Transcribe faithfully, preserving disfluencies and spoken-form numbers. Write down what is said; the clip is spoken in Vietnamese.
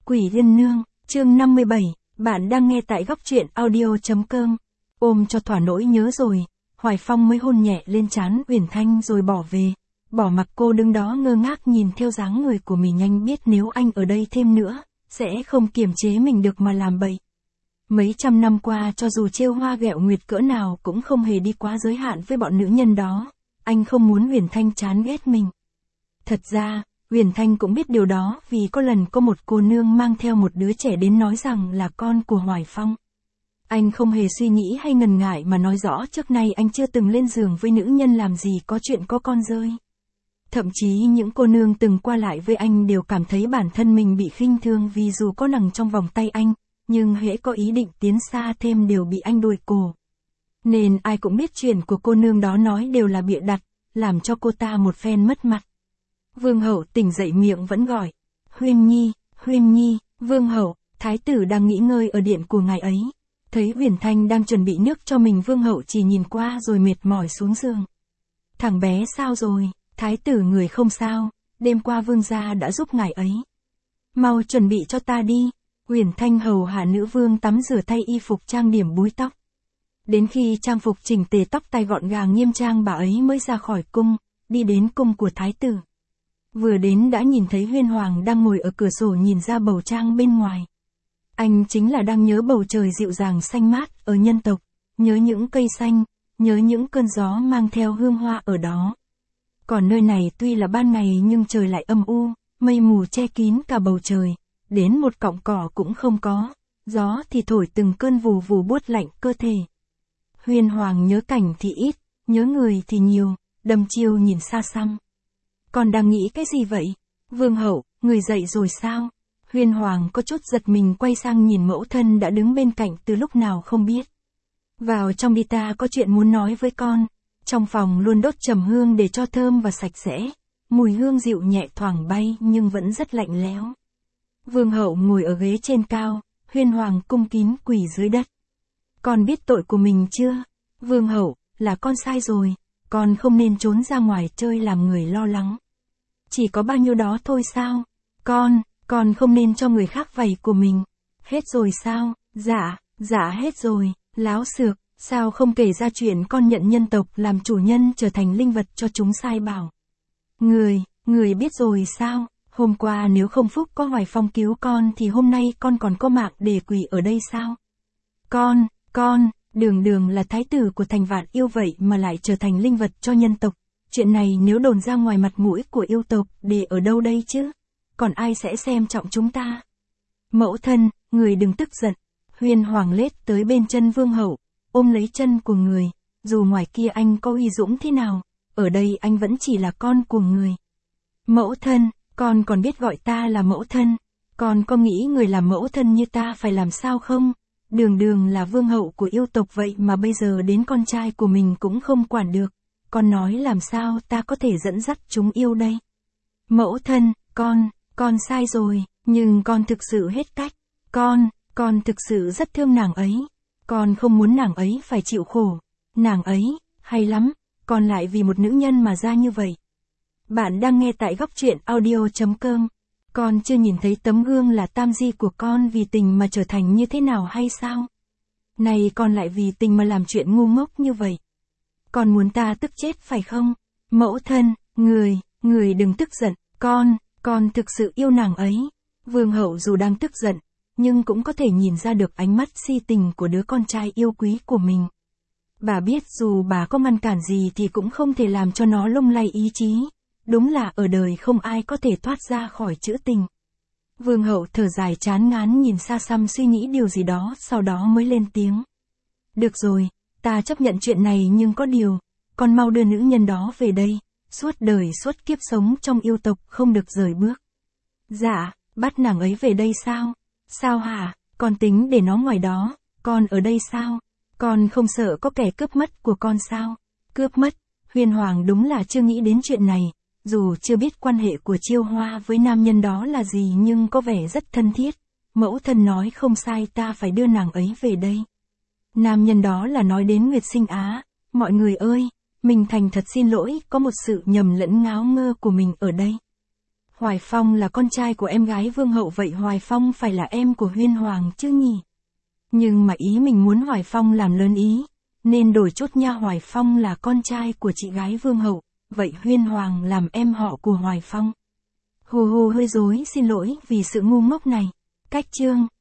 Quỷ Liên Nương, chương năm mươi bảy, bạn đang nghe tại góc truyện audio.com. Ôm cho thỏa nỗi nhớ rồi, Hoài Phong mới hôn nhẹ lên trán Uyển Thanh rồi bỏ về. Bỏ mặc cô đứng đó ngơ ngác nhìn theo dáng người của mình, nhanh biết nếu anh ở đây thêm nữa, sẽ không kiềm chế mình được mà làm bậy. Mấy trăm năm qua cho dù trêu hoa ghẹo nguyệt cỡ nào cũng không hề đi quá giới hạn với bọn nữ nhân đó. Anh không muốn Uyển Thanh chán ghét mình. Thật ra, Uyển Thanh cũng biết điều đó vì có lần có một cô nương mang theo một đứa trẻ đến nói rằng là con của Hoài Phong. Anh không hề suy nghĩ hay ngần ngại mà nói rõ trước nay anh chưa từng lên giường với nữ nhân làm gì có chuyện có con rơi. Thậm chí những cô nương từng qua lại với anh đều cảm thấy bản thân mình bị khinh thường vì dù có nằm trong vòng tay anh, nhưng hễ có ý định tiến xa thêm đều bị anh đuổi cổ. Nên ai cũng biết chuyện của cô nương đó nói đều là bịa đặt, làm cho cô ta một phen mất mặt. Vương hậu tỉnh dậy miệng vẫn gọi. Huyên Nhi, Huyên Nhi, Vương hậu, thái tử đang nghỉ ngơi ở điện của ngài ấy. Thấy Uyển Thanh đang chuẩn bị nước cho mình, Vương hậu chỉ nhìn qua rồi mệt mỏi xuống giường. Thằng bé sao rồi? Thái tử người không sao, đêm qua vương gia đã giúp ngài ấy. Mau chuẩn bị cho ta đi. Uyển Thanh hầu hạ nữ vương tắm rửa thay y phục trang điểm búi tóc. Đến khi trang phục chỉnh tề tóc tai gọn gàng nghiêm trang, bà ấy mới ra khỏi cung, đi đến cung của thái tử. Vừa đến đã nhìn thấy Huyên Hoàng đang ngồi ở cửa sổ nhìn ra bầu trang bên ngoài. Anh chính là đang nhớ bầu trời dịu dàng xanh mát ở nhân tộc, nhớ những cây xanh, nhớ những cơn gió mang theo hương hoa ở đó. Còn nơi này tuy là ban ngày nhưng trời lại âm u, mây mù che kín cả bầu trời, đến một cọng cỏ cũng không có, gió thì thổi từng cơn vù vù buốt lạnh cơ thể. Huyên Hoàng nhớ cảnh thì ít, nhớ người thì nhiều, đăm chiêu nhìn xa xăm. Còn đang nghĩ cái gì vậy? Vương hậu, người dậy rồi sao? Huyên Hoàng có chút giật mình quay sang nhìn mẫu thân đã đứng bên cạnh từ lúc nào không biết. Vào trong đi, ta có chuyện muốn nói với con. Trong phòng luôn đốt trầm hương để cho thơm và sạch sẽ. Mùi hương dịu nhẹ thoảng bay nhưng vẫn rất lạnh lẽo. Vương hậu ngồi ở ghế trên cao, Huyên Hoàng cung kín quỳ dưới đất. Con biết tội của mình chưa? Vương hậu, là con sai rồi. Con không nên trốn ra ngoài chơi làm người lo lắng. Chỉ có bao nhiêu đó thôi sao? Con, con không nên cho người khác vầy của mình. Hết rồi sao? Dạ, dạ hết rồi. Láo xược, sao không kể ra chuyện con nhận nhân tộc làm chủ nhân trở thành linh vật cho chúng sai bảo. Người, người biết rồi sao? Hôm qua nếu không phúc có Hoài Phong cứu con thì hôm nay con còn có mạng để quỳ ở đây sao? Con, con, đường đường là thái tử của thành Vạn Yêu vậy mà lại trở thành linh vật cho nhân tộc. Chuyện này nếu đồn ra ngoài mặt mũi của yêu tộc để ở đâu đây chứ? Còn ai sẽ xem trọng chúng ta? Mẫu thân, người đừng tức giận. Huyên Hoàng lết tới bên chân vương hậu, ôm lấy chân của người. Dù ngoài kia anh có uy dũng thế nào, ở đây anh vẫn chỉ là con của người. Mẫu thân, con còn biết gọi ta là mẫu thân. Con có nghĩ người làm mẫu thân như ta phải làm sao không? Đường đường là vương hậu của yêu tộc vậy mà bây giờ đến con trai của mình cũng không quản được. Con nói làm sao ta có thể dẫn dắt chúng yêu đây? Mẫu thân, con, con sai rồi, nhưng con thực sự hết cách. Con, con thực sự rất thương nàng ấy. Con không muốn nàng ấy phải chịu khổ. Nàng ấy, hay lắm, con lại vì một nữ nhân mà ra như vậy. Bạn đang nghe tại góc truyện audio.com. Con chưa nhìn thấy tấm gương là tam di của con vì tình mà trở thành như thế nào hay sao? Này con lại vì tình mà làm chuyện ngu ngốc như vậy. Con muốn ta tức chết phải không? Mẫu thân, người, người đừng tức giận. Con, con thực sự yêu nàng ấy. Vương hậu dù đang tức giận, nhưng cũng có thể nhìn ra được ánh mắt si tình của đứa con trai yêu quý của mình. Bà biết dù bà có ngăn cản gì thì cũng không thể làm cho nó lung lay ý chí. Đúng là ở đời không ai có thể thoát ra khỏi chữ tình. Vương hậu thở dài chán ngán nhìn xa xăm suy nghĩ điều gì đó, sau đó mới lên tiếng. Được rồi, ta chấp nhận chuyện này nhưng có điều, con mau đưa nữ nhân đó về đây, suốt đời suốt kiếp sống trong yêu tộc không được rời bước. Dạ, bắt nàng ấy về đây sao? Sao hả? Con tính để nó ngoài đó, con ở đây sao? Con không sợ có kẻ cướp mất của con sao? Cướp mất? Huyên Hoàng đúng là chưa nghĩ đến chuyện này. Dù chưa biết quan hệ của Chiêu Hoa với nam nhân đó là gì nhưng có vẻ rất thân thiết. Mẫu thân nói không sai, ta phải đưa nàng ấy về đây. Nam nhân đó là nói đến Nguyệt Sinh Á. Mọi người ơi, mình thành thật xin lỗi, có một sự nhầm lẫn ngáo ngơ của mình ở đây. Hoài Phong là con trai của em gái Vương Hậu, vậy Hoài Phong phải là em của Huyên Hoàng chứ nhỉ? Nhưng mà ý mình muốn Hoài Phong làm lớn ý, nên đổi chút nha. Hoài Phong là con trai của chị gái Vương Hậu, vậy Huyên Hoàng làm em họ của Hoài Phong. Hù hù hơi dối, xin lỗi vì sự ngu ngốc này. Cách chương